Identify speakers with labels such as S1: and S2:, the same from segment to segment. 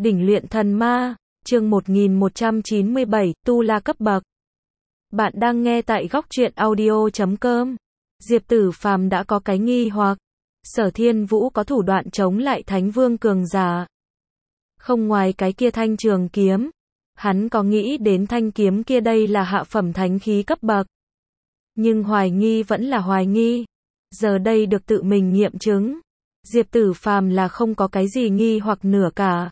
S1: Đỉnh luyện thần ma, chương 1197, Tu La cấp bậc. Bạn đang nghe tại góc truyện audio.com. Diệp Tử Phàm đã có cái nghi hoặc, Sở Thiên Vũ có thủ đoạn chống lại Thánh Vương cường giả. Không ngoài cái kia thanh trường kiếm, hắn có nghĩ đến thanh kiếm kia đây là hạ phẩm thánh khí cấp bậc. Nhưng hoài nghi vẫn là hoài nghi. Giờ đây được tự mình nghiệm chứng. Diệp Tử Phàm là không có cái gì nghi hoặc nửa cả.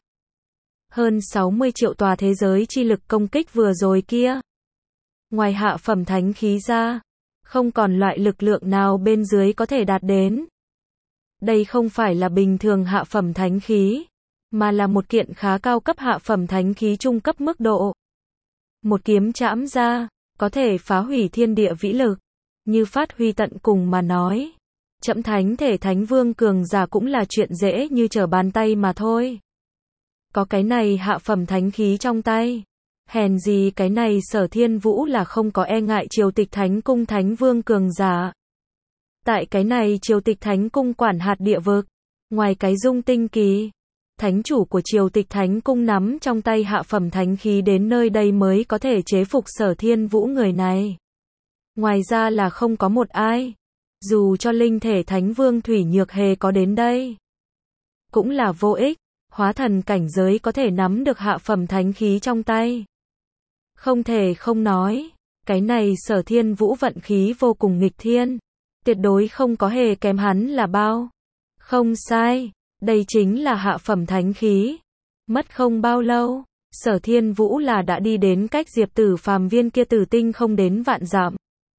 S1: Hơn 60 triệu tòa thế giới chi lực công kích vừa rồi kia. Ngoài hạ phẩm thánh khí ra, không còn loại lực lượng nào bên dưới có thể đạt đến. Đây không phải là bình thường hạ phẩm thánh khí, mà là một kiện khá cao cấp hạ phẩm thánh khí trung cấp mức độ. Một kiếm chạm ra, có thể phá hủy thiên địa vĩ lực, như phát huy tận cùng mà nói. Chậm thánh thể Thánh Vương cường giả cũng là chuyện dễ như trở bàn tay mà thôi. Có cái này hạ phẩm thánh khí trong tay, hèn gì cái này Sở Thiên Vũ là không có e ngại Triều Tịch Thánh Cung Thánh Vương cường giả. Tại cái này Triều Tịch Thánh Cung quản hạt địa vực, ngoài cái Dung Tinh Kỳ, thánh chủ của Triều Tịch Thánh Cung nắm trong tay hạ phẩm thánh khí đến nơi đây mới có thể chế phục Sở Thiên Vũ người này. Ngoài ra là không có một ai. Dù cho linh thể Thánh Vương Thủy Nhược Hề có đến đây, cũng là vô ích. Hóa thần cảnh giới có thể nắm được hạ phẩm thánh khí trong tay. Không thể không nói, cái này Sở Thiên Vũ vận khí vô cùng nghịch thiên. Tuyệt đối không có hề kém hắn là bao. Không sai, đây chính là hạ phẩm thánh khí. Mất không bao lâu, Sở Thiên Vũ là đã đi đến cách Diệp Tử Phàm viên kia tử tinh không đến vạn dặm.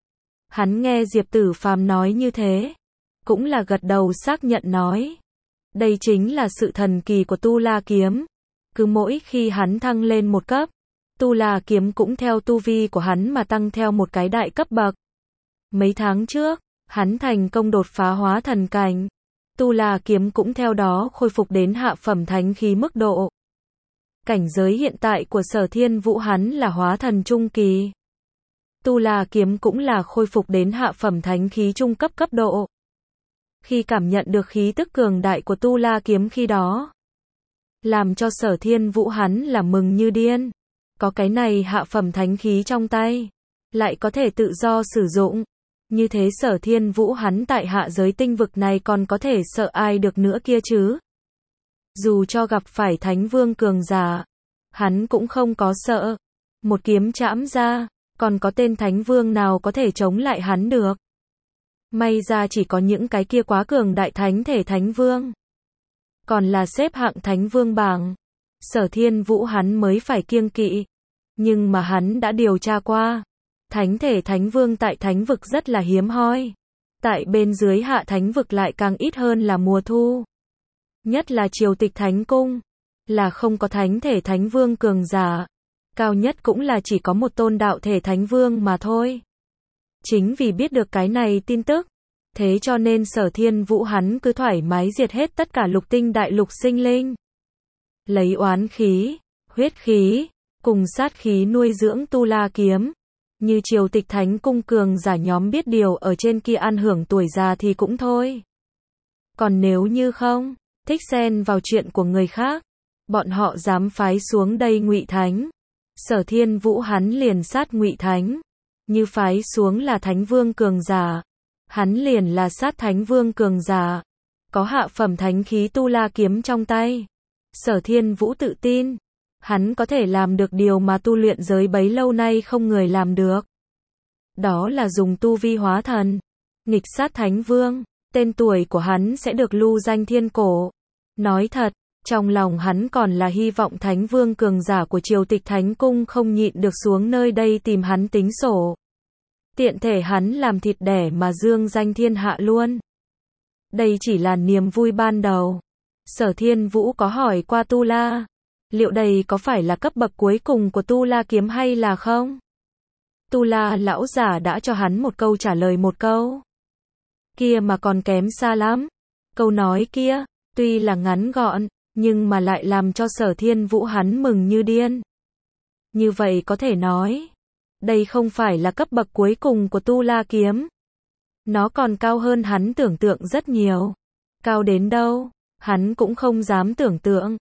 S1: Hắn nghe Diệp Tử Phàm nói như thế, cũng là gật đầu xác nhận nói. Đây chính là sự thần kỳ của Tu La kiếm. Cứ mỗi khi hắn thăng lên một cấp, Tu La kiếm cũng theo tu vi của hắn mà tăng theo một cái đại cấp bậc. Mấy tháng trước, hắn thành công đột phá hóa thần cảnh. Tu La kiếm cũng theo đó khôi phục đến hạ phẩm thánh khí mức độ. Cảnh giới hiện tại của Sở Thiên Vũ hắn là hóa thần trung kỳ. Tu La kiếm cũng là khôi phục đến hạ phẩm thánh khí trung cấp cấp độ. Khi cảm nhận được khí tức cường đại của Tu La kiếm khi đó, làm cho Sở Thiên Vũ hắn là mừng như điên. Có cái này hạ phẩm thánh khí trong tay, lại có thể tự do sử dụng. Như thế Sở Thiên Vũ hắn tại hạ giới tinh vực này còn có thể sợ ai được nữa kia chứ. Dù cho gặp phải Thánh Vương cường giả, hắn cũng không có sợ. Một kiếm chạm ra, còn có tên Thánh Vương nào có thể chống lại hắn được. May ra chỉ có những cái kia quá cường đại thánh thể Thánh Vương. Còn là xếp hạng Thánh Vương bảng, Sở Thiên Vũ hắn mới phải kiêng kỵ. Nhưng mà hắn đã điều tra qua, thánh thể Thánh Vương tại thánh vực rất là hiếm hoi. Tại bên dưới hạ thánh vực lại càng ít hơn là mùa thu. Nhất là Triều Tịch Thánh Cung, là không có thánh thể Thánh Vương cường giả. Cao nhất cũng là chỉ có một tôn đạo thể Thánh Vương mà thôi. Chính vì biết được cái này tin tức, thế cho nên Sở Thiên Vũ hắn cứ thoải mái diệt hết tất cả lục tinh đại lục sinh linh. Lấy oán khí, huyết khí, cùng sát khí nuôi dưỡng Tu La kiếm. Như Triều Tịch Thánh Cung cường giả nhóm biết điều ở trên kia ăn hưởng tuổi già thì cũng thôi. Còn nếu như không, thích xen vào chuyện của người khác, bọn họ dám phái xuống đây Ngụy Thánh. Sở Thiên Vũ hắn liền sát Ngụy Thánh. Như phái xuống là Thánh Vương cường giả, hắn liền là sát Thánh Vương cường giả. Có hạ phẩm thánh khí Tu La kiếm trong tay, Sở Thiên Vũ tự tin, hắn có thể làm được điều mà tu luyện giới bấy lâu nay không người làm được. Đó là dùng tu vi hóa thần, nghịch sát Thánh Vương, tên tuổi của hắn sẽ được lưu danh thiên cổ. Nói thật, trong lòng hắn còn là hy vọng Thánh Vương cường giả của Triều Tịch Thánh Cung không nhịn được xuống nơi đây tìm hắn tính sổ. Tiện thể hắn làm thịt đẻ mà dương danh thiên hạ luôn. Đây chỉ là niềm vui ban đầu. Sở Thiên Vũ có hỏi qua Tu La, liệu đây có phải là cấp bậc cuối cùng của Tu La kiếm hay là không? Tu La lão giả đã cho hắn một câu trả lời một câu. Kia mà còn kém xa lắm. Câu nói kia, tuy là ngắn gọn, nhưng mà lại làm cho Sở Thiên Vũ hắn mừng như điên. Như vậy có thể nói, đây không phải là cấp bậc cuối cùng của Tu La kiếm. Nó còn cao hơn hắn tưởng tượng rất nhiều. Cao đến đâu, hắn cũng không dám tưởng tượng.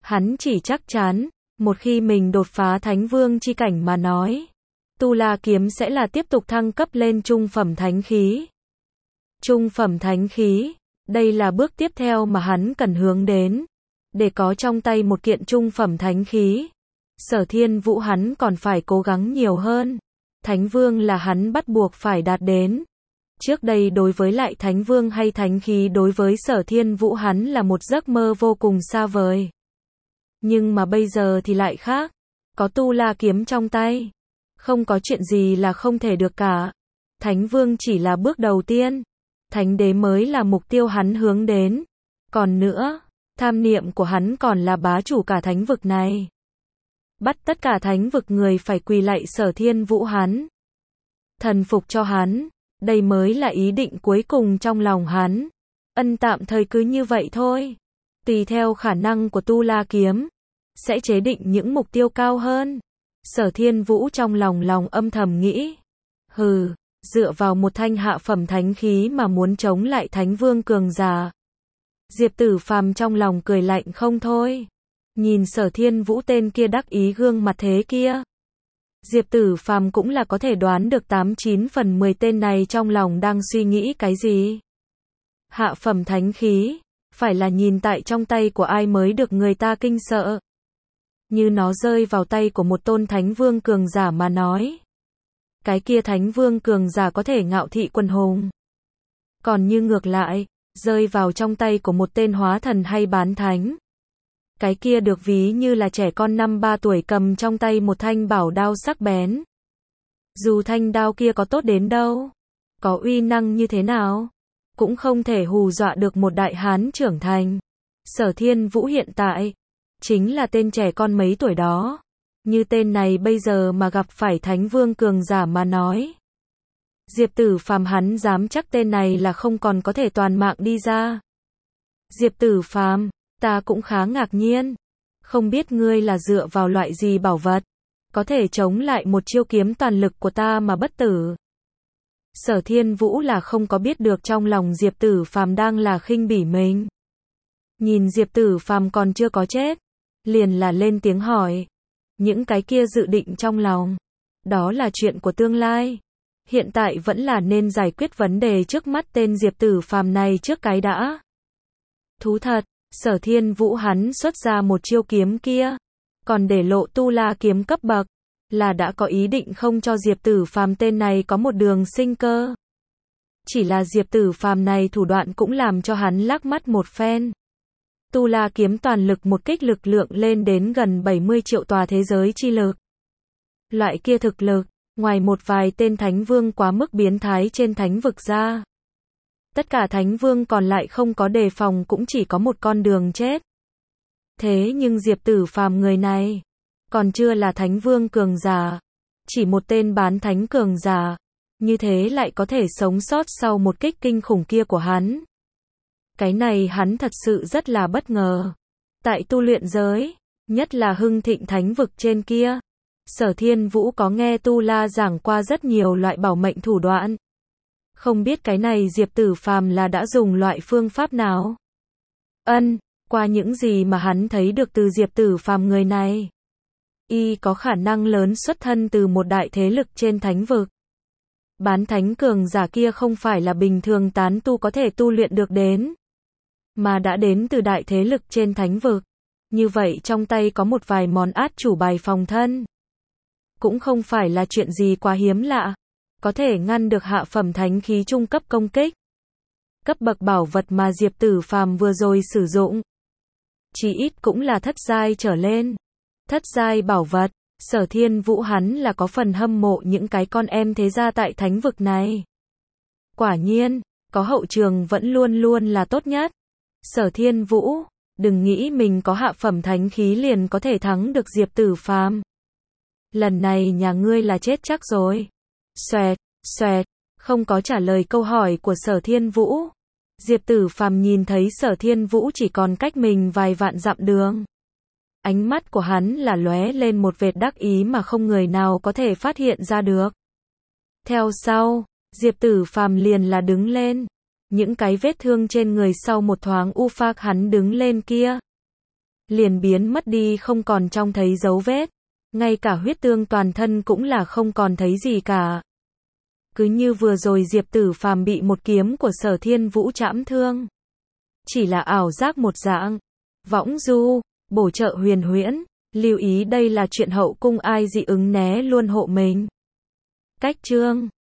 S1: Hắn chỉ chắc chắn, một khi mình đột phá Thánh Vương chi cảnh mà nói, Tu La kiếm sẽ là tiếp tục thăng cấp lên trung phẩm thánh khí. Trung phẩm thánh khí, đây là bước tiếp theo mà hắn cần hướng đến. Để có trong tay một kiện trung phẩm thánh khí, Sở Thiên Vũ hắn còn phải cố gắng nhiều hơn. Thánh Vương là hắn bắt buộc phải đạt đến. Trước đây đối với lại Thánh Vương hay thánh khí đối với Sở Thiên Vũ hắn là một giấc mơ vô cùng xa vời. Nhưng mà bây giờ thì lại khác. Có Tu La kiếm trong tay, không có chuyện gì là không thể được cả. Thánh Vương chỉ là bước đầu tiên. Thánh đế mới là mục tiêu hắn hướng đến. Còn nữa, tham niệm của hắn còn là bá chủ cả thánh vực này. Bắt tất cả thánh vực người phải quỳ lạy Sở Thiên Vũ hắn. Thần phục cho hắn. Đây mới là ý định cuối cùng trong lòng hắn. Tạm thời cứ như vậy thôi. Tùy theo khả năng của Tu La kiếm, sẽ chế định những mục tiêu cao hơn. Sở Thiên Vũ trong lòng âm thầm nghĩ. Hừ, dựa vào một thanh hạ phẩm thánh khí mà muốn chống lại Thánh Vương cường giả. Diệp Tử Phàm trong lòng cười lạnh không thôi. Nhìn Sở Thiên Vũ tên kia đắc ý gương mặt thế kia, Diệp Tử Phàm cũng là có thể đoán được 89 phần 10 tên này trong lòng đang suy nghĩ cái gì. Hạ phẩm thánh khí, phải là nhìn tại trong tay của ai mới được người ta kinh sợ. Như nó rơi vào tay của một tôn Thánh Vương cường giả mà nói, cái kia Thánh Vương cường giả có thể ngạo thị quần hùng. Còn như ngược lại, rơi vào trong tay của một tên hóa thần hay bán thánh, cái kia được ví như là trẻ con 5-3 tuổi cầm trong tay một thanh bảo đao sắc bén. Dù thanh đao kia có tốt đến đâu, có uy năng như thế nào, cũng không thể hù dọa được một đại hán trưởng thành. Sở Thiên Vũ hiện tại, chính là tên trẻ con mấy tuổi đó. Như tên này bây giờ mà gặp phải Thánh Vương cường giả mà nói, Diệp Tử Phàm hắn dám chắc tên này là không còn có thể toàn mạng đi ra. Diệp Tử Phàm, ta cũng khá ngạc nhiên. Không biết ngươi là dựa vào loại gì bảo vật, có thể chống lại một chiêu kiếm toàn lực của ta mà bất tử. Sở Thiên Vũ là không có biết được trong lòng Diệp Tử Phàm đang là khinh bỉ mình. Nhìn Diệp Tử Phàm còn chưa có chết, liền là lên tiếng hỏi. Những cái kia dự định trong lòng, đó là chuyện của tương lai. Hiện tại vẫn là nên giải quyết vấn đề trước mắt tên Diệp Tử Phàm này trước cái đã. Thú thật, Sở Thiên Vũ hắn xuất ra một chiêu kiếm kia, còn để lộ Tu La kiếm cấp bậc, là đã có ý định không cho Diệp Tử Phàm tên này có một đường sinh cơ. Chỉ là Diệp Tử Phàm này thủ đoạn cũng làm cho hắn lắc mắt một phen. Tu La kiếm toàn lực một kích lực lượng lên đến gần 70 triệu tòa thế giới chi lực. Loại kia thực lực, ngoài một vài tên Thánh Vương quá mức biến thái trên thánh vực ra, tất cả Thánh Vương còn lại không có đề phòng cũng chỉ có một con đường chết. Thế nhưng Diệp Tử Phàm người này, còn chưa là Thánh Vương cường giả, chỉ một tên bán thánh cường giả, như thế lại có thể sống sót sau một kích kinh khủng kia của hắn. Cái này hắn thật sự rất là bất ngờ. Tại tu luyện giới, nhất là hưng thịnh thánh vực trên kia, Sở Thiên Vũ có nghe Tu La giảng qua rất nhiều loại bảo mệnh thủ đoạn. Không biết cái này Diệp Tử Phàm là đã dùng loại phương pháp nào? Qua những gì mà hắn thấy được từ Diệp Tử Phàm người này, y có khả năng lớn xuất thân từ một đại thế lực trên thánh vực. Bán thánh cường giả kia không phải là bình thường tán tu có thể tu luyện được đến, mà đã đến từ đại thế lực trên thánh vực. Như vậy trong tay có một vài món át chủ bài phòng thân, cũng không phải là chuyện gì quá hiếm lạ, có thể ngăn được hạ phẩm thánh khí trung cấp công kích. Cấp bậc bảo vật mà Diệp Tử Phàm vừa rồi sử dụng, chí ít cũng là thất giai trở lên. Thất giai bảo vật, Sở Thiên Vũ hắn là có phần hâm mộ những cái con em thế gia tại thánh vực này. Quả nhiên, có hậu trường vẫn luôn luôn là tốt nhất. Sở Thiên Vũ, đừng nghĩ mình có hạ phẩm thánh khí liền có thể thắng được Diệp Tử Phàm. Lần này nhà ngươi là chết chắc rồi. Xoẹt, không có trả lời câu hỏi của Sở Thiên Vũ. Diệp Tử Phàm nhìn thấy Sở Thiên Vũ chỉ còn cách mình vài vạn dặm đường. Ánh mắt của hắn là lóe lên một vệt đắc ý mà không người nào có thể phát hiện ra được. Theo sau, Diệp Tử Phàm liền là đứng lên. Những cái vết thương trên người sau một thoáng u phác hắn đứng lên kia, liền biến mất đi không còn trông thấy dấu vết. Ngay cả huyết tương toàn thân cũng là không còn thấy gì cả. Cứ như vừa rồi Diệp Tử Phàm bị một kiếm của Sở Thiên Vũ trảm thương. Chỉ là ảo giác một dạng. Võng du, bổ trợ huyền huyễn, lưu ý đây là chuyện hậu cung ai dị ứng né luôn hộ mình. Cách chương